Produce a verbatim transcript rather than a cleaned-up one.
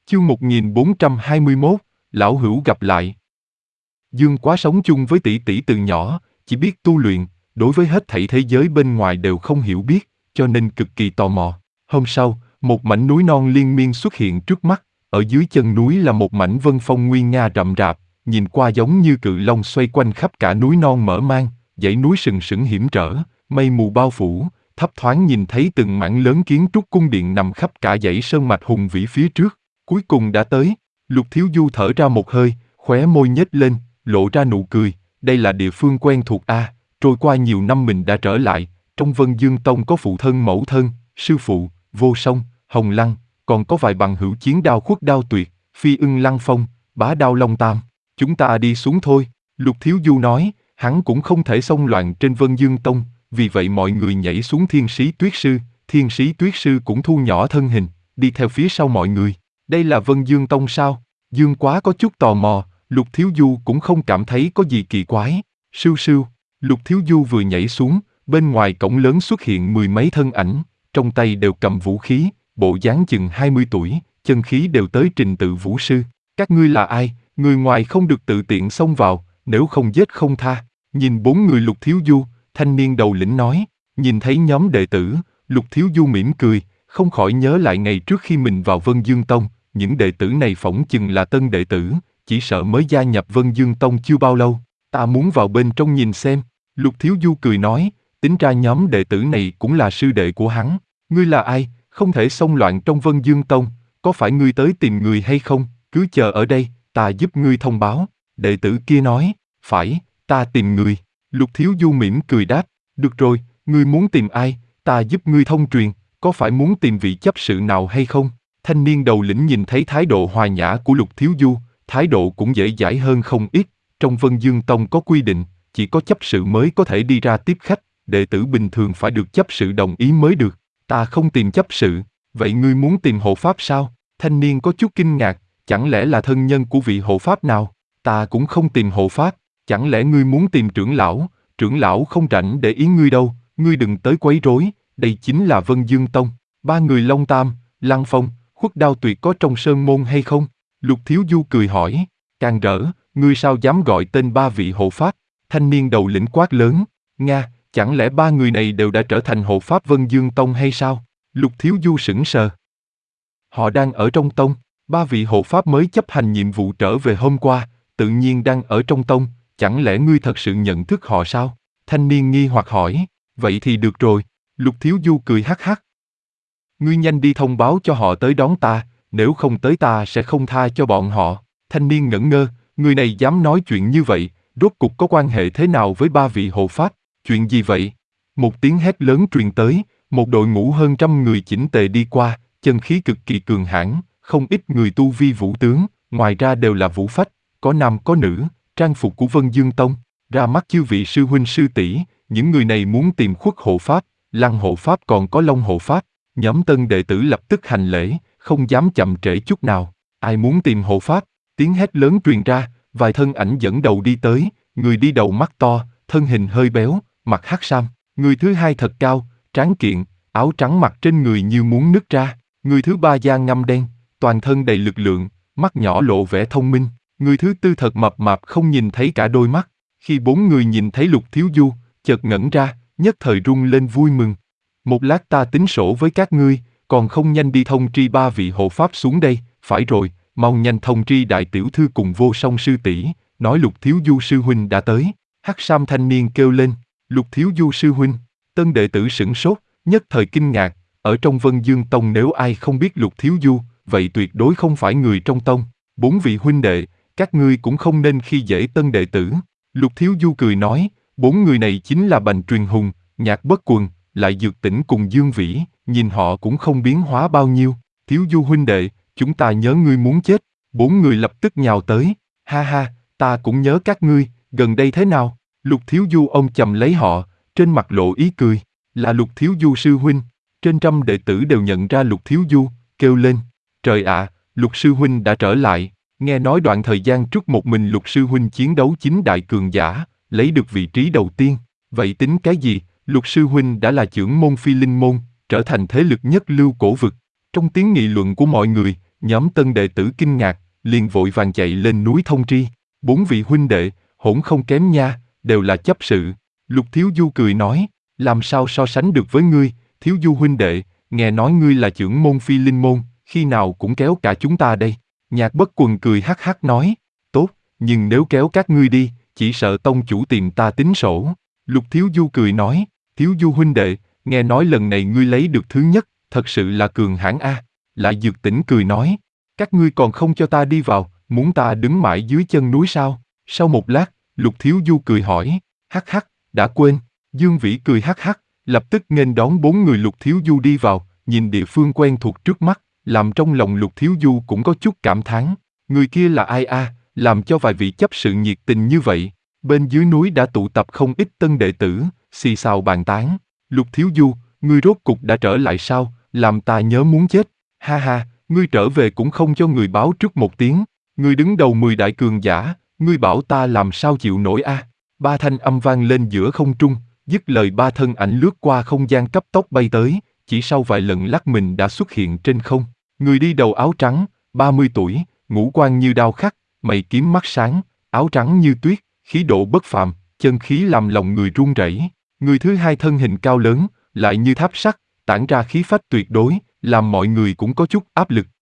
Chương một nghìn bốn trăm hai mươi mốt, Lão Hữu gặp lại. Dương Quá sống chung với tỷ tỷ từ nhỏ, chỉ biết tu luyện, đối với hết thảy thế giới bên ngoài đều không hiểu biết, cho nên cực kỳ tò mò. Hôm sau, một mảnh núi non liên miên xuất hiện trước mắt, ở dưới chân núi là một mảnh vân phong nguy nga rậm rạp, nhìn qua giống như cự long xoay quanh khắp cả núi non mở mang, dãy núi sừng sững hiểm trở, mây mù bao phủ, thấp thoáng nhìn thấy từng mảng lớn kiến trúc cung điện nằm khắp cả dãy sơn mạch hùng vĩ phía trước. Cuối cùng đã tới, Lục Thiếu Du thở ra một hơi, khóe môi nhếch lên, lộ ra nụ cười, đây là địa phương quen thuộc a, trôi qua nhiều năm mình đã trở lại, trong Vân Dương Tông có phụ thân mẫu thân, sư phụ, Vô Song, Hồng Lăng, còn có vài bằng hữu chiến đao Khuất Đao Tuyệt, Phi Ưng Lăng Phong, Bá Đao Long Tam, chúng ta đi xuống thôi, Lục Thiếu Du nói, hắn cũng không thể xông loạn trên Vân Dương Tông, vì vậy mọi người nhảy xuống Thiên Sĩ Tuyết Sư, Thiên Sĩ Tuyết Sư cũng thu nhỏ thân hình, đi theo phía sau mọi người. Đây là Vân Dương Tông sao? Dương Quá có chút tò mò, Lục Thiếu Du cũng không cảm thấy có gì kỳ quái. Sưu sưu, Lục Thiếu Du vừa nhảy xuống, bên ngoài cổng lớn xuất hiện mười mấy thân ảnh, trong tay đều cầm vũ khí, bộ dáng chừng hai mươi tuổi, chân khí đều tới trình tự vũ sư. Các ngươi là ai? Người ngoài không được tự tiện xông vào, nếu không giết không tha. Nhìn bốn người Lục Thiếu Du, thanh niên đầu lĩnh nói, nhìn thấy nhóm đệ tử, Lục Thiếu Du mỉm cười, không khỏi nhớ lại ngày trước khi mình vào Vân Dương Tông. Những đệ tử này phỏng chừng là tân đệ tử, chỉ sợ mới gia nhập Vân Dương Tông chưa bao lâu. Ta muốn vào bên trong nhìn xem. Lục Thiếu Du cười nói, tính ra nhóm đệ tử này cũng là sư đệ của hắn. Ngươi là ai, không thể xông loạn trong Vân Dương Tông, có phải ngươi tới tìm người hay không, cứ chờ ở đây, ta giúp ngươi thông báo. Đệ tử kia nói, phải, ta tìm người. Lục Thiếu Du mỉm cười đáp, được rồi, ngươi muốn tìm ai, ta giúp ngươi thông truyền, có phải muốn tìm vị chấp sự nào hay không? Thanh niên đầu lĩnh nhìn thấy thái độ hòa nhã của Lục Thiếu Du, thái độ cũng dễ dãi hơn không ít. Trong Vân Dương Tông có quy định, chỉ có chấp sự mới có thể đi ra tiếp khách, đệ tử bình thường phải được chấp sự đồng ý mới được. Ta không tìm chấp sự, vậy ngươi muốn tìm hộ pháp sao? Thanh niên có chút kinh ngạc, chẳng lẽ là thân nhân của vị hộ pháp nào? Ta cũng không tìm hộ pháp, chẳng lẽ ngươi muốn tìm trưởng lão? Trưởng lão không rảnh để ý ngươi đâu, ngươi đừng tới quấy rối, đây chính là Vân Dương Tông. Ba người Long Tam, Lăng Phong, Khuất Đao Tuyệt có trong sơn môn hay không? Lục Thiếu Du cười hỏi, càng rỡ, ngươi sao dám gọi tên ba vị hộ pháp? Thanh niên đầu lĩnh quát lớn, Nga, chẳng lẽ ba người này đều đã trở thành hộ pháp Vân Dương Tông hay sao? Lục Thiếu Du sững sờ. Họ đang ở trong tông, ba vị hộ pháp mới chấp hành nhiệm vụ trở về hôm qua, tự nhiên đang ở trong tông, chẳng lẽ ngươi thật sự nhận thức họ sao? Thanh niên nghi hoặc hỏi, vậy thì được rồi, Lục Thiếu Du cười hắc hắc. Ngươi nhanh đi thông báo cho họ tới đón ta, nếu không tới ta sẽ không tha cho bọn họ. Thanh niên ngẩn ngơ, người này dám nói chuyện như vậy, rốt cục có quan hệ thế nào với ba vị hộ pháp, chuyện gì vậy? Một tiếng hét lớn truyền tới, một đội ngũ hơn trăm người chỉnh tề đi qua, chân khí cực kỳ cường hãn, không ít người tu vi vũ tướng, ngoài ra đều là vũ phách, có nam có nữ, trang phục của Vân Dương Tông, ra mắt chư vị sư huynh sư tỷ, những người này muốn tìm Khuất hộ pháp, Lăng hộ pháp còn có Long hộ pháp. Nhóm tân đệ tử lập tức hành lễ, không dám chậm trễ chút nào. Ai muốn tìm hộ pháp? Tiếng hét lớn truyền ra, vài thân ảnh dẫn đầu đi tới, người đi đầu mắt to, thân hình hơi béo, mặc hắc sam. Người thứ hai thật cao, tráng kiện, áo trắng mặc trên người như muốn nứt ra. Người thứ ba da ngăm đen, toàn thân đầy lực lượng, mắt nhỏ lộ vẻ thông minh. Người thứ tư thật mập mạp không nhìn thấy cả đôi mắt. Khi bốn người nhìn thấy Lục Thiếu Du, chợt ngẩn ra, nhất thời rung lên vui mừng. Một lát ta tính sổ với các ngươi, còn không nhanh đi thông tri ba vị hộ pháp xuống đây. Phải rồi, mau nhanh thông tri đại tiểu thư cùng Vô Song sư tỷ, nói Lục Thiếu Du sư huynh đã tới. Hắc sam thanh niên kêu lên, Lục Thiếu Du sư huynh. Tân đệ tử sửng sốt, nhất thời kinh ngạc, ở trong Vân Dương Tông nếu ai không biết Lục Thiếu Du, vậy tuyệt đối không phải người trong tông. Bốn vị huynh đệ, các ngươi cũng không nên khi dễ tân đệ tử. Lục Thiếu Du cười nói, bốn người này chính là Bành Truyền Hùng, Nhạc Bất Quần, lại Dược Tĩnh cùng Dương Vĩ, nhìn họ cũng không biến hóa bao nhiêu. Thiếu Du huynh đệ, chúng ta nhớ ngươi muốn chết. Bốn người lập tức nhào tới, ha ha, ta cũng nhớ các ngươi, gần đây thế nào? Lục Thiếu Du ôm chầm lấy họ, trên mặt lộ ý cười, là Lục Thiếu Du sư huynh. Trên trăm đệ tử đều nhận ra Lục Thiếu Du, kêu lên, trời ạ, Lục sư huynh đã trở lại. Nghe nói đoạn thời gian trước một mình Lục sư huynh chiến đấu chính đại cường giả, lấy được vị trí đầu tiên. Vậy tính cái gì? Lục sư huynh đã là trưởng môn Phi Linh môn, trở thành thế lực nhất lưu cổ vực. Trong tiếng nghị luận của mọi người, Nhóm tân đệ tử kinh ngạc, liền vội vàng chạy lên núi thông tri. Bốn vị huynh đệ, hỗn không kém nha, đều là chấp sự. Lục Thiếu Du cười nói, làm sao so sánh được với ngươi, Thiếu Du huynh đệ, nghe nói ngươi là trưởng môn Phi Linh môn, khi nào cũng kéo cả chúng ta đây. Nhạc Bất Quần cười hắc hắc nói, tốt, nhưng nếu kéo các ngươi đi, chỉ sợ tông chủ tìm ta tính sổ. Lục Thiếu Du cười nói, Thiếu Du huynh đệ, nghe nói lần này ngươi lấy được thứ nhất, thật sự là cường hãn a. Lại Dược Tỉnh cười nói, các ngươi còn không cho ta đi vào, muốn ta đứng mãi dưới chân núi sao? Sau một lát, Lục Thiếu Du cười hỏi, hắc hắc, đã quên. Dương Vĩ cười hắc hắc, lập tức nghênh đón bốn người Lục Thiếu Du đi vào, nhìn địa phương quen thuộc trước mắt, làm trong lòng Lục Thiếu Du cũng có chút cảm thán. Người kia là ai a, làm cho vài vị chấp sự nhiệt tình như vậy. Bên dưới núi đã tụ tập không ít tân đệ tử, xì xào bàn tán. Lục Thiếu Du, ngươi rốt cục đã trở lại sao, làm ta nhớ muốn chết. Ha ha, ngươi trở về cũng không cho người báo trước một tiếng. Ngươi đứng đầu mười đại cường giả, ngươi bảo ta làm sao chịu nổi a? Ba thanh âm vang lên giữa không trung, dứt lời ba thân ảnh lướt qua không gian cấp tốc bay tới, chỉ sau vài lần lắc mình đã xuất hiện trên không. Người đi đầu áo trắng, ba mươi tuổi, ngũ quan như đao khắc, mày kiếm mắt sáng, áo trắng như tuyết, khí độ bất phàm, chân khí làm lòng người run rẩy. Người thứ hai thân hình cao lớn, lại như tháp sắt, tản ra khí phách tuyệt đối, làm mọi người cũng có chút áp lực.